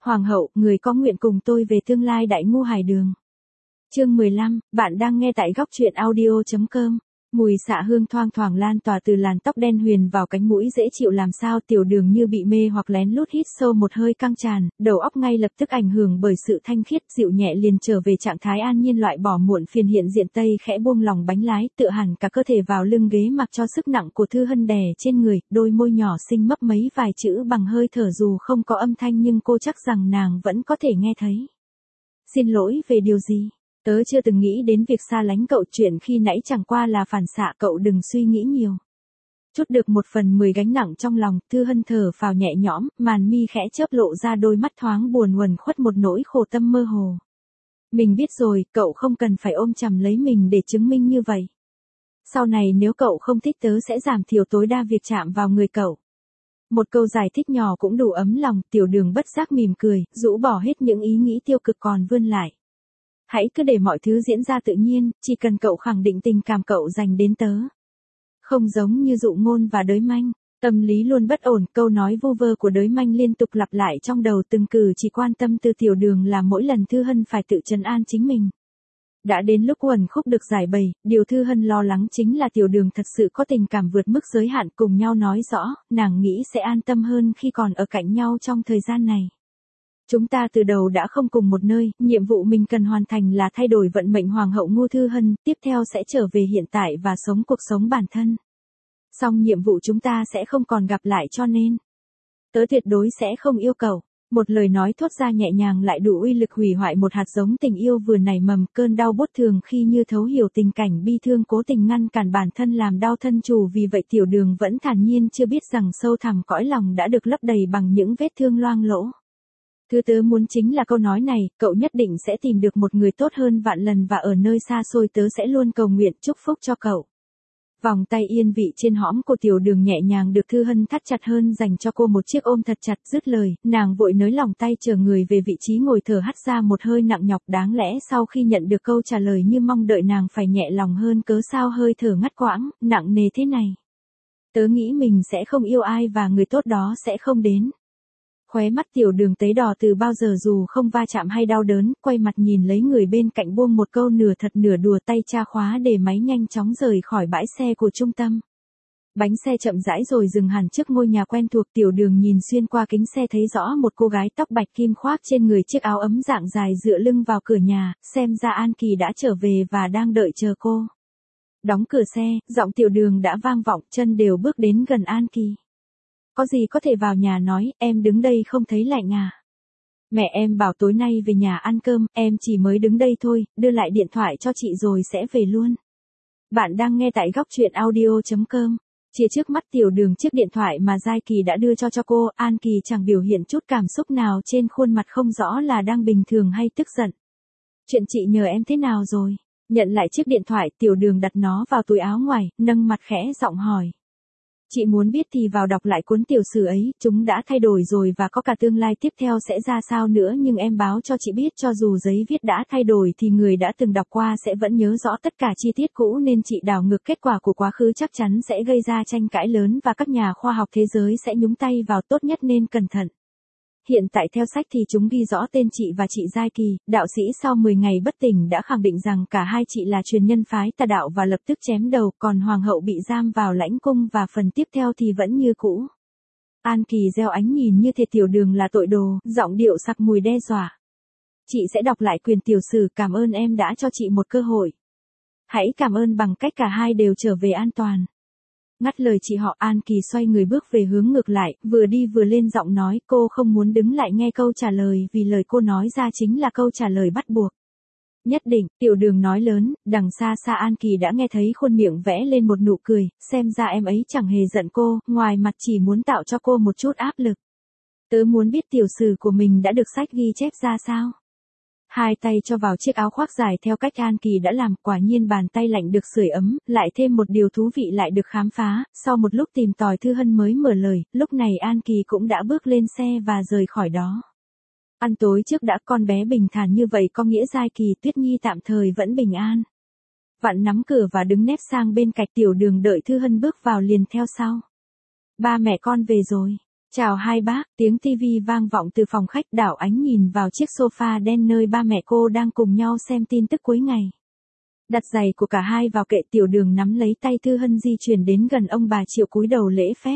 Hoàng hậu, người có nguyện cùng tôi về tương lai đại ngu hải đường. Chương 15, bạn đang nghe tại góc truyện audio.com. Mùi xạ hương thoang thoảng lan tỏa từ làn tóc đen huyền vào cánh mũi dễ chịu làm sao Tiểu Đường như bị mê hoặc lén lút hít sâu một hơi căng tràn, đầu óc ngay lập tức ảnh hưởng bởi sự thanh khiết dịu nhẹ liền trở về trạng thái an nhiên loại bỏ muộn phiền hiện diện tây khẽ buông lòng bánh lái tựa hẳn cả cơ thể vào lưng ghế mặc cho sức nặng của Thư Hân đè trên người, đôi môi nhỏ xinh mấp mấy vài chữ bằng hơi thở dù không có âm thanh nhưng cô chắc rằng nàng vẫn có thể nghe thấy. Xin lỗi về điều gì? Tớ chưa từng nghĩ đến việc xa lánh cậu, chuyện khi nãy chẳng qua là phản xạ, cậu đừng suy nghĩ nhiều. Chút được 1/10 gánh nặng trong lòng, Thư Hân thở phào nhẹ nhõm, màn mi khẽ chớp lộ ra đôi mắt thoáng buồn uẩn khuất một nỗi khổ tâm mơ hồ. Mình biết rồi, cậu không cần phải ôm chầm lấy mình để chứng minh như vậy. Sau này nếu cậu không thích tớ sẽ giảm thiểu tối đa việc chạm vào người cậu. Một câu giải thích nhỏ cũng đủ ấm lòng, Tiểu Đường bất giác mỉm cười, rũ bỏ hết những ý nghĩ tiêu cực còn vươn lại. Hãy cứ để mọi thứ diễn ra tự nhiên, chỉ cần cậu khẳng định tình cảm cậu dành đến tớ. Không giống như Dụ Ngôn và Đới Manh, tâm lý luôn bất ổn, câu nói vu vơ của Đới Manh liên tục lặp lại trong đầu, từng cử chỉ quan tâm từ Tiểu Đường là mỗi lần Thư Hân phải tự trấn an chính mình. Đã đến lúc uẩn khúc được giải bày, điều Thư Hân lo lắng chính là Tiểu Đường thật sự có tình cảm vượt mức giới hạn, cùng nhau nói rõ, nàng nghĩ sẽ an tâm hơn khi còn ở cạnh nhau trong thời gian này. Chúng ta từ đầu đã không cùng một nơi, nhiệm vụ mình cần hoàn thành là thay đổi vận mệnh Hoàng hậu Ngô Thư Hân, tiếp theo sẽ trở về hiện tại và sống cuộc sống bản thân. Song nhiệm vụ chúng ta sẽ không còn gặp lại cho nên, tớ tuyệt đối sẽ không yêu cầu. Một lời nói thốt ra nhẹ nhàng lại đủ uy lực hủy hoại một hạt giống tình yêu vừa nảy mầm, cơn đau bút thường khi như thấu hiểu tình cảnh bi thương cố tình ngăn cản bản thân làm đau thân chủ, vì vậy Tiểu Đường vẫn thản nhiên chưa biết rằng sâu thẳm cõi lòng đã được lấp đầy bằng những vết thương loang lỗ. Thứ tớ muốn chính là câu nói này, cậu nhất định sẽ tìm được một người tốt hơn vạn lần và ở nơi xa xôi tớ sẽ luôn cầu nguyện chúc phúc cho cậu. Vòng tay yên vị trên hõm của Tiểu Đường nhẹ nhàng được Thư Hân thắt chặt hơn, dành cho cô một chiếc ôm thật chặt, dứt lời, nàng vội nới lỏng tay chờ người về vị trí ngồi, thở hắt ra một hơi nặng nhọc, đáng lẽ sau khi nhận được câu trả lời như mong đợi nàng phải nhẹ lòng hơn, cớ sao hơi thở ngắt quãng, nặng nề thế này. Tớ nghĩ mình sẽ không yêu ai và người tốt đó sẽ không đến. Khóe mắt Tiểu Đường tấy đỏ từ bao giờ dù không va chạm hay đau đớn, quay mặt nhìn lấy người bên cạnh buông một câu nửa thật nửa đùa, tay tra khóa để máy nhanh chóng rời khỏi bãi xe của trung tâm. Bánh xe chậm rãi rồi dừng hẳn trước ngôi nhà quen thuộc, Tiểu Đường nhìn xuyên qua kính xe thấy rõ một cô gái tóc bạch kim khoác trên người chiếc áo ấm dạng dài dựa lưng vào cửa nhà, xem ra An Kỳ đã trở về và đang đợi chờ cô. Đóng cửa xe, giọng Tiểu Đường đã vang vọng, chân đều bước đến gần An Kỳ. Có gì có thể vào nhà nói, em đứng đây không thấy lạnh à? Mẹ em bảo tối nay về nhà ăn cơm, em chỉ mới đứng đây thôi, đưa lại điện thoại cho chị rồi sẽ về luôn. Bạn đang nghe tại góc truyện audio.com. Chia trước mắt Tiểu Đường chiếc điện thoại mà Giai Kỳ đã đưa cho cô, An Kỳ chẳng biểu hiện chút cảm xúc nào trên khuôn mặt, không rõ là đang bình thường hay tức giận. Chuyện chị nhờ em thế nào rồi? Nhận lại chiếc điện thoại, Tiểu Đường đặt nó vào túi áo ngoài, nâng mặt khẽ giọng hỏi. Chị muốn biết thì vào đọc lại cuốn tiểu sử ấy, chúng đã thay đổi rồi và có cả tương lai tiếp theo sẽ ra sao nữa, nhưng em báo cho chị biết cho dù giấy viết đã thay đổi thì người đã từng đọc qua sẽ vẫn nhớ rõ tất cả chi tiết cũ, nên chị đảo ngược kết quả của quá khứ chắc chắn sẽ gây ra tranh cãi lớn và các nhà khoa học thế giới sẽ nhúng tay vào, tốt nhất nên cẩn thận. Hiện tại theo sách thì chúng ghi rõ tên chị và chị Giai Kỳ, đạo sĩ sau 10 ngày bất tỉnh đã khẳng định rằng cả hai chị là truyền nhân phái tà đạo và lập tức chém đầu, còn hoàng hậu bị giam vào lãnh cung và phần tiếp theo thì vẫn như cũ. An Kỳ gieo ánh nhìn như thể Tiểu Đường là tội đồ, giọng điệu sặc mùi đe dọa. Chị sẽ đọc lại quyền tiểu sử, cảm ơn em đã cho chị một cơ hội. Hãy cảm ơn bằng cách cả hai đều trở về an toàn. Ngắt lời chị họ, An Kỳ xoay người bước về hướng ngược lại, vừa đi vừa lên giọng nói, cô không muốn đứng lại nghe câu trả lời vì lời cô nói ra chính là câu trả lời bắt buộc. Nhất định, Tiểu Đường nói lớn, đằng xa xa An Kỳ đã nghe thấy, khuôn miệng vẽ lên một nụ cười, xem ra em ấy chẳng hề giận cô, ngoài mặt chỉ muốn tạo cho cô một chút áp lực. Tớ muốn biết tiểu sử của mình đã được sách ghi chép ra sao? Hai tay cho vào chiếc áo khoác dài theo cách An Kỳ đã làm, quả nhiên bàn tay lạnh được sưởi ấm, lại thêm một điều thú vị lại được khám phá, sau một lúc tìm tòi Thư Hân mới mở lời, lúc này An Kỳ cũng đã bước lên xe và rời khỏi đó. Ăn tối trước đã, con bé bình thản như vậy có nghĩa Giai Kỳ, Tuyết Nhi tạm thời vẫn bình an. Vặn nắm cửa và đứng nép sang bên cạnh, Tiểu Đường đợi Thư Hân bước vào liền theo sau. Ba mẹ con về rồi. Chào hai bác, tiếng tivi vang vọng từ phòng khách. Đảo ánh nhìn vào chiếc sofa đen nơi ba mẹ cô đang cùng nhau xem tin tức cuối ngày. Đặt giày của cả hai vào kệ. Tiểu Đường nắm lấy tay Thư Hân di chuyển đến gần ông bà Triệu cúi đầu lễ phép.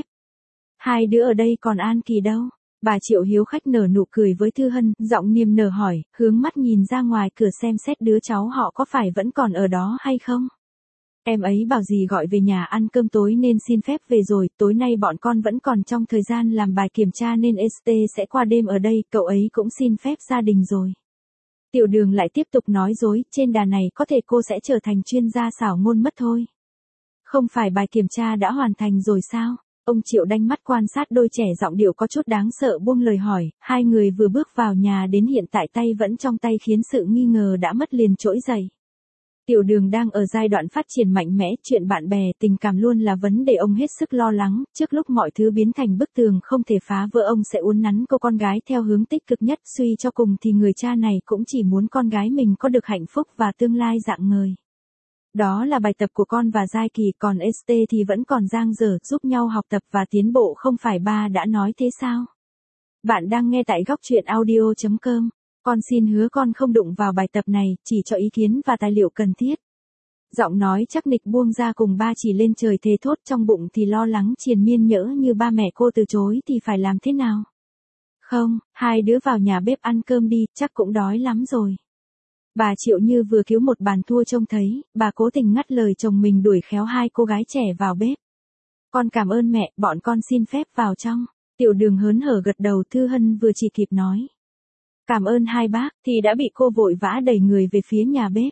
Hai đứa ở đây còn An Kỳ đâu? Bà Triệu hiếu khách nở nụ cười với Thư Hân, giọng niềm nở hỏi, hướng mắt nhìn ra ngoài cửa xem xét đứa cháu họ có phải vẫn còn ở đó hay không. Em ấy bảo dì gọi về nhà ăn cơm tối nên xin phép về rồi, tối nay bọn con vẫn còn trong thời gian làm bài kiểm tra nên ST sẽ qua đêm ở đây, cậu ấy cũng xin phép gia đình rồi. Tiểu Đường lại tiếp tục nói dối, trên đà này có thể cô sẽ trở thành chuyên gia xảo ngôn mất thôi. Không phải bài kiểm tra đã hoàn thành rồi sao? Ông Triệu đanh mắt quan sát đôi trẻ, giọng điệu có chút đáng sợ, buông lời hỏi. Hai người vừa bước vào nhà đến hiện tại tay vẫn trong tay khiến sự nghi ngờ đã mất liền trỗi dậy. Tiểu Đường đang ở giai đoạn phát triển mạnh mẽ, chuyện bạn bè, tình cảm luôn là vấn đề ông hết sức lo lắng. Trước lúc mọi thứ biến thành bức tường không thể phá vỡ, ông sẽ uốn nắn cô con gái theo hướng tích cực nhất. Suy cho cùng thì người cha này cũng chỉ muốn con gái mình có được hạnh phúc và tương lai rạng ngời. Đó là bài tập của con và Giai Kỳ, còn ST thì vẫn còn dang dở, giúp nhau học tập và tiến bộ, không phải ba đã nói thế sao? Bạn đang nghe tại góc truyện audio.com. Con xin hứa con không đụng vào bài tập này, chỉ cho ý kiến và tài liệu cần thiết. Giọng nói chắc nịch buông ra cùng ba chỉ lên trời thề thốt, trong bụng thì lo lắng triền miên, nhỡ như ba mẹ cô từ chối thì phải làm thế nào? Không, hai đứa vào nhà bếp ăn cơm đi, chắc cũng đói lắm rồi. Bà Triệu như vừa cứu một bàn thua trông thấy, bà cố tình ngắt lời chồng mình đuổi khéo hai cô gái trẻ vào bếp. Con cảm ơn mẹ, bọn con xin phép vào trong. Tiểu Đường hớn hở gật đầu. Thư Hân vừa chỉ kịp nói cảm ơn hai bác thì đã bị cô vội vã đẩy người về phía nhà bếp.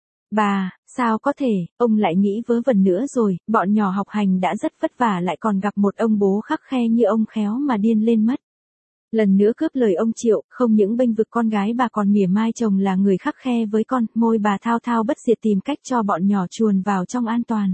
Bà, sao có thể, ông lại nghĩ vớ vẩn nữa rồi, bọn nhỏ học hành đã rất vất vả lại còn gặp một ông bố khắt khe như ông, khéo mà điên lên mất. Lần nữa cướp lời ông Triệu, không những bênh vực con gái bà còn mỉa mai chồng là người khắt khe với con. Môi bà thao thao bất diệt tìm cách cho bọn nhỏ chuồn vào trong an toàn.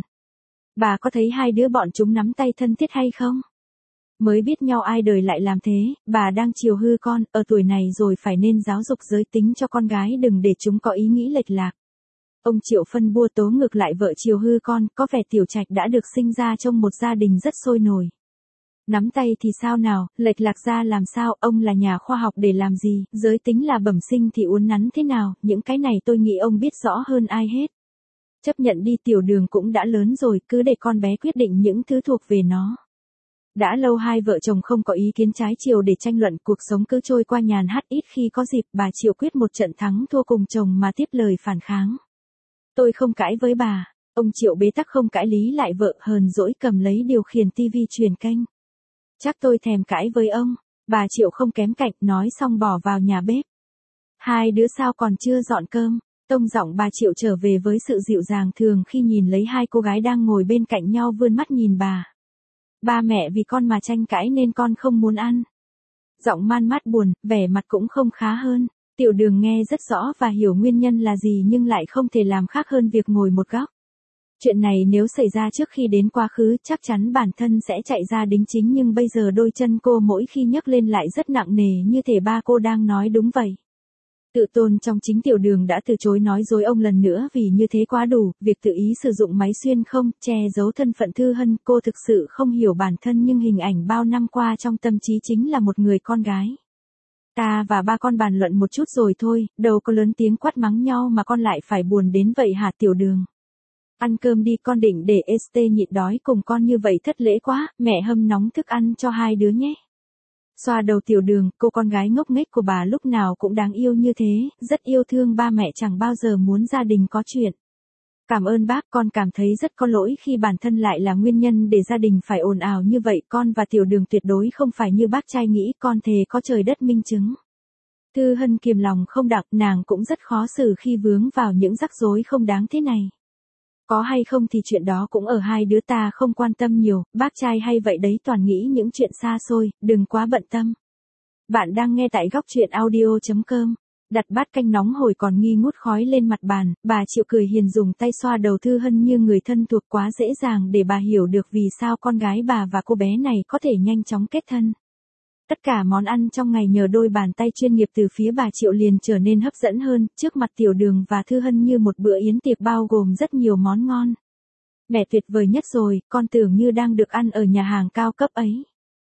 Bà có thấy hai đứa bọn chúng nắm tay thân thiết hay không? Mới biết nhau ai đời lại làm thế, bà đang chiều hư con, ở tuổi này rồi phải nên giáo dục giới tính cho con gái, đừng để chúng có ý nghĩ lệch lạc. Ông Triệu phân bua tố ngược lại vợ chiều hư con, có vẻ Tiểu Trạch đã được sinh ra trong một gia đình rất sôi nổi. Nắm tay thì sao nào, lệch lạc ra làm sao, ông là nhà khoa học để làm gì, giới tính là bẩm sinh thì uốn nắn thế nào, những cái này tôi nghĩ ông biết rõ hơn ai hết. Chấp nhận đi, Tiểu Đường cũng đã lớn rồi, cứ để con bé quyết định những thứ thuộc về nó. Đã lâu hai vợ chồng không có ý kiến trái chiều để tranh luận, cuộc sống cứ trôi qua nhàn hát, ít khi có dịp bà Triệu quyết một trận thắng thua cùng chồng mà tiếp lời phản kháng. Tôi không cãi với bà. Ông Triệu bế tắc không cãi lý lại vợ, hờn dỗi cầm lấy điều khiển tivi truyền kênh. Chắc tôi thèm cãi với ông. Bà Triệu không kém cạnh, nói xong bỏ vào nhà bếp. Hai đứa sao còn chưa dọn cơm? Tông giọng bà Triệu trở về với sự dịu dàng thường khi nhìn lấy hai cô gái đang ngồi bên cạnh nhau vươn mắt nhìn bà. Ba mẹ vì con mà tranh cãi nên con không muốn ăn. Giọng man mát buồn, vẻ mặt cũng không khá hơn. Tiểu Đường nghe rất rõ và hiểu nguyên nhân là gì nhưng lại không thể làm khác hơn việc ngồi một góc. Chuyện này nếu xảy ra trước khi đến quá khứ chắc chắn bản thân sẽ chạy ra đính chính, nhưng bây giờ đôi chân cô mỗi khi nhấc lên lại rất nặng nề, như thể ba cô đang nói đúng vậy. Tự tôn trong chính Tiểu Đường đã từ chối nói dối ông lần nữa vì như thế quá đủ, việc tự ý sử dụng máy xuyên không, che giấu thân phận Thư Hân, cô thực sự không hiểu bản thân nhưng hình ảnh bao năm qua trong tâm trí chính là một người con gái. Ta và ba con bàn luận một chút rồi thôi, đâu có lớn tiếng quát mắng nhau mà con lại phải buồn đến vậy hả Tiểu Đường? Ăn cơm đi, con định để ST nhịn đói cùng con như vậy thất lễ quá, mẹ hâm nóng thức ăn cho hai đứa nhé. Xoa đầu Tiểu Đường, cô con gái ngốc nghếch của bà lúc nào cũng đáng yêu như thế, rất yêu thương ba mẹ, chẳng bao giờ muốn gia đình có chuyện. Cảm ơn bác, con cảm thấy rất có lỗi khi bản thân lại là nguyên nhân để gia đình phải ồn ào như vậy, con và Tiểu Đường tuyệt đối không phải như bác trai nghĩ, con thề có trời đất minh chứng. Thư Hân kiềm lòng không đặng, nàng cũng rất khó xử khi vướng vào những rắc rối không đáng thế này. Có hay không thì chuyện đó cũng ở hai đứa ta, không quan tâm nhiều, bác trai hay vậy đấy, toàn nghĩ những chuyện xa xôi, đừng quá bận tâm. Bạn đang nghe tại góc truyện audio.com. Đặt bát canh nóng hổi còn nghi ngút khói lên mặt bàn, bà Triệu cười hiền dùng tay xoa đầu Thư Hân như người thân thuộc, quá dễ dàng để bà hiểu được vì sao con gái bà và cô bé này có thể nhanh chóng kết thân. Tất cả món ăn trong ngày nhờ đôi bàn tay chuyên nghiệp từ phía bà Triệu liền trở nên hấp dẫn hơn, trước mặt Tiểu Đường và Thư Hân như một bữa yến tiệc bao gồm rất nhiều món ngon. Mẹ tuyệt vời nhất rồi, con tưởng như đang được ăn ở nhà hàng cao cấp ấy.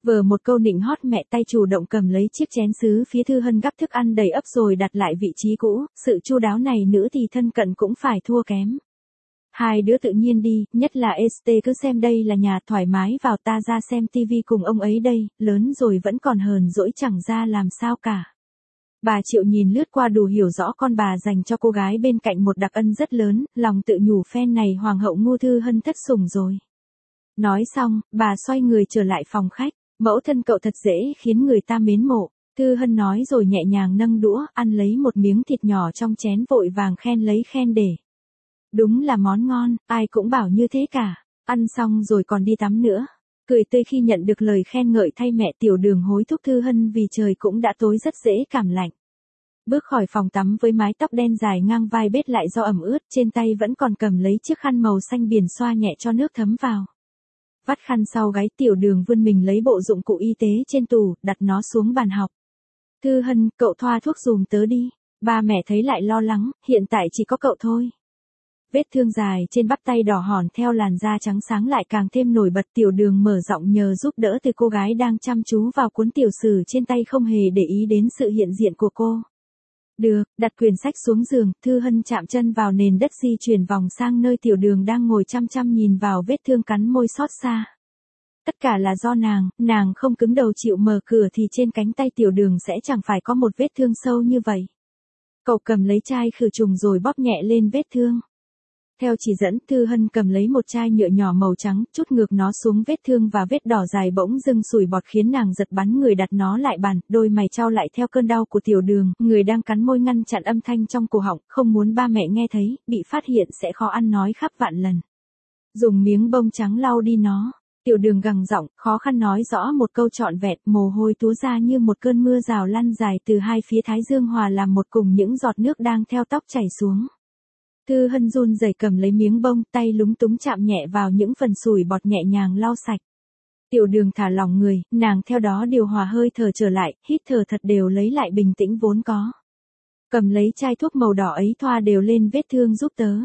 Vờ một câu nịnh hót mẹ tay chủ động cầm lấy chiếc chén sứ phía Thư Hân gắp thức ăn đầy ắp rồi đặt lại vị trí cũ, sự chu đáo này nữ thì thân cận cũng phải thua kém. Hai đứa tự nhiên đi, nhất là ST cứ xem đây là nhà thoải mái vào ta ra xem tivi cùng ông ấy đây, lớn rồi vẫn còn hờn dỗi chẳng ra làm sao cả. Bà Triệu nhìn lướt qua đủ hiểu rõ con bà dành cho cô gái bên cạnh một đặc ân rất lớn, lòng tự nhủ phen này hoàng hậu ngu Thư Hân thất sủng rồi. Nói xong, bà xoay người trở lại phòng khách, mẫu thân cậu thật dễ khiến người ta mến mộ. Thư Hân nói rồi nhẹ nhàng nâng đũa, ăn lấy một miếng thịt nhỏ trong chén vội vàng khen lấy khen để. Đúng là món ngon, ai cũng bảo như thế cả. Ăn xong rồi còn đi tắm nữa. Cười tươi khi nhận được lời khen ngợi thay mẹ Tiểu Đường hối thúc Thư Hân vì trời cũng đã tối rất dễ cảm lạnh. Bước khỏi phòng tắm với mái tóc đen dài ngang vai bết lại do ẩm ướt, trên tay vẫn còn cầm lấy chiếc khăn màu xanh biển xoa nhẹ cho nước thấm vào. Vắt khăn sau gáy Tiểu Đường vươn mình lấy bộ dụng cụ y tế trên tủ, đặt nó xuống bàn học. Thư Hân, cậu thoa thuốc giùm tớ đi. Ba mẹ thấy lại lo lắng, hiện tại chỉ có cậu thôi. Vết thương dài trên bắp tay đỏ hòn theo làn da trắng sáng lại càng thêm nổi bật. Tiểu Đường mở giọng nhờ giúp đỡ từ cô gái đang chăm chú vào cuốn tiểu sử trên tay không hề để ý đến sự hiện diện của cô. Được, đặt quyển sách xuống giường, Thư Hân chạm chân vào nền đất di chuyển vòng sang nơi Tiểu Đường đang ngồi chăm chăm nhìn vào vết thương cắn môi xót xa. Tất cả là do nàng không cứng đầu chịu mở cửa thì trên cánh tay Tiểu Đường sẽ chẳng phải có một vết thương sâu như vậy. Cậu cầm lấy chai khử trùng rồi bóp nhẹ lên vết thương. Theo chỉ dẫn, Thư Hân cầm lấy một chai nhựa nhỏ màu trắng, trút ngược nó xuống vết thương và vết đỏ dài bỗng dưng sủi bọt khiến nàng giật bắn người đặt nó lại bàn, đôi mày chau lại theo cơn đau của Tiểu Đường, người đang cắn môi ngăn chặn âm thanh trong cổ họng, không muốn ba mẹ nghe thấy, bị phát hiện sẽ khó ăn nói khắp vạn lần. Dùng miếng bông trắng lau đi nó. Tiểu Đường gằn giọng, khó khăn nói rõ một câu trọn vẹn, mồ hôi túa ra như một cơn mưa rào lăn dài từ hai phía thái dương hòa làm một cùng những giọt nước đang theo tóc chảy xuống. Thư Hân run rẩy cầm lấy miếng bông, tay lúng túng chạm nhẹ vào những phần sủi bọt nhẹ nhàng lau sạch. Tiểu Đường thả lỏng người, nàng theo đó điều hòa hơi thở trở lại, hít thở thật đều lấy lại bình tĩnh vốn có. Cầm lấy chai thuốc màu đỏ ấy thoa đều lên vết thương giúp tớ.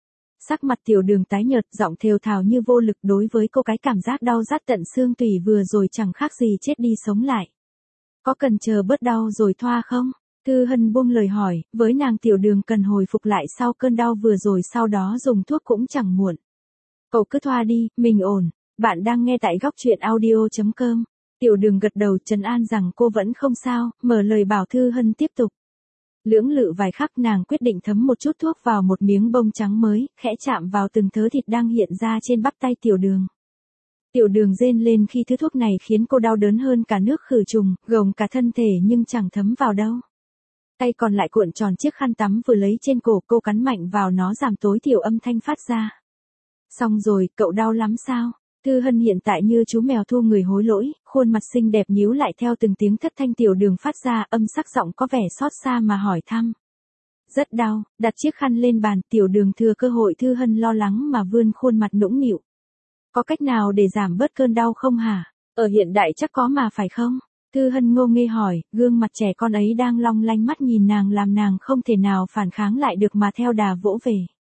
Sắc mặt Tiểu Đường tái nhợt, giọng thều thào như vô lực, đối với cô cái cảm giác đau rát tận xương tủy vừa rồi chẳng khác gì chết đi sống lại. Có cần chờ bớt đau rồi thoa không? Thư Hân buông lời hỏi, với nàng Tiểu Đường cần hồi phục lại sau cơn đau vừa rồi, sau đó dùng thuốc cũng chẳng muộn. Cậu cứ thoa đi, mình ổn. Bạn đang nghe tại góc truyện audio.com. Tiểu Đường gật đầu trấn an rằng cô vẫn không sao, mở lời bảo Thư Hân tiếp tục. Lưỡng lự vài khắc nàng quyết định thấm một chút thuốc vào một miếng bông trắng mới, khẽ chạm vào từng thớ thịt đang hiện ra trên bắp tay Tiểu Đường. Tiểu Đường rên lên khi thứ thuốc này khiến cô đau đớn hơn cả nước khử trùng, gồng cả thân thể nhưng chẳng thấm vào đâu. Tay còn lại cuộn tròn chiếc khăn tắm vừa lấy trên cổ, cô cắn mạnh vào nó giảm tối thiểu âm thanh phát ra. Xong rồi, cậu đau lắm sao? Thư Hân hiện tại như chú mèo thu người hối lỗi, khuôn mặt xinh đẹp nhíu lại theo từng tiếng thất thanh Tiểu Đường phát ra, âm sắc giọng có vẻ xót xa mà hỏi thăm. Rất đau, đặt chiếc khăn lên bàn, Tiểu Đường thừa cơ hội Thư Hân lo lắng mà vươn khuôn mặt nũng nịu. Có cách nào để giảm bớt cơn đau không hả? Ở hiện đại chắc có mà phải không? Thư Hân ngô nghê hỏi, gương mặt trẻ con ấy đang long lanh mắt nhìn nàng làm nàng không thể nào phản kháng lại được mà theo đà vỗ về.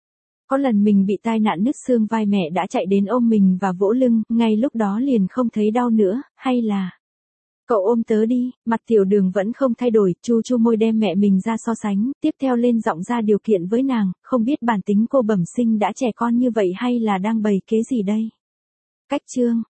Có lần mình bị tai nạn nứt xương vai mẹ đã chạy đến ôm mình và vỗ lưng, ngay lúc đó liền không thấy đau nữa, hay là... Cậu ôm tớ đi, mặt Tiểu Đường vẫn không thay đổi, chu chu môi đem mẹ mình ra so sánh, tiếp theo lên giọng ra điều kiện với nàng, không biết bản tính cô bẩm sinh đã trẻ con như vậy hay là đang bày kế gì đây. Cách chương